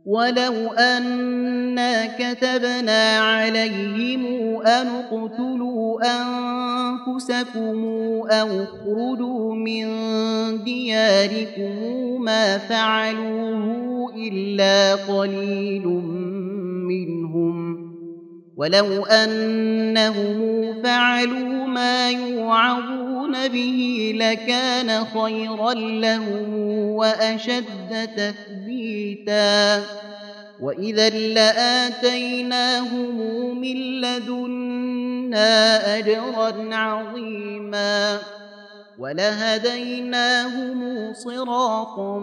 ولو أنا كتبنا عليهم أن اقتلوا أنفسكم أو اخرجوا من دياركم ما فعلوه إلا قليل منهم ولو أنهم فعلوا ما يوعظون به لكان خيرا لهم وأشد تثبيتا وإذا لآتيناهم من لدنا أجرا عظيما ولهديناهم صراطا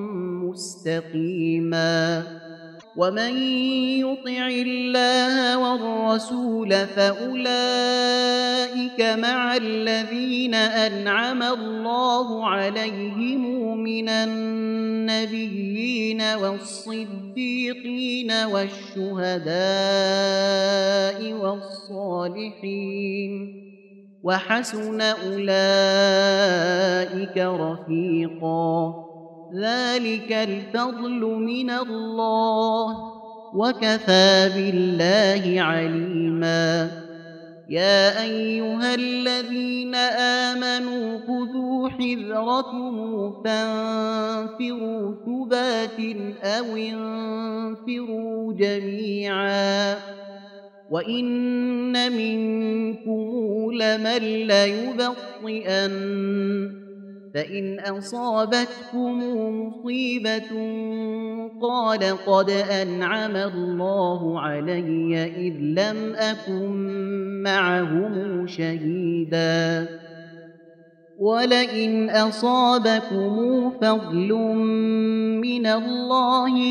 مستقيما ومن يطع الله والرسول فأولئك مع الذين أنعم الله عليهم من النبيين والصديقين والشهداء والصالحين وحسن أولئك رفيقا ذلك الفضل من الله وكفى بالله عليما يا أيها الذين آمنوا خذوا حذركم فانفروا ثبات أو انفروا جميعا وإن منكم لمن ليبطئن فإن أصابتكم مصيبة قال قد أنعم الله علي إذ لم أكن معهم شهيدا ولئن أصابكم فضل من الله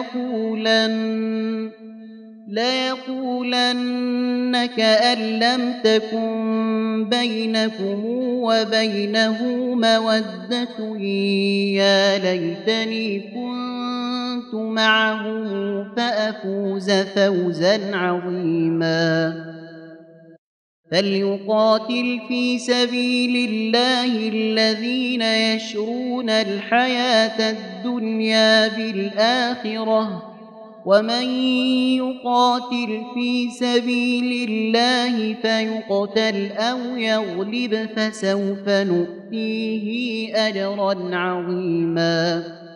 ليقولن كأن لم تكن بينكم وبينه مودة يا ليتني كنت معهم فأفوز فوزا عظيما فليقاتل في سبيل الله الذين يشرون الحياة الدنيا بالآخرة ومن يقاتل في سبيل الله فيقتل أو يغلب فسوف نؤتيه أجرا عظيما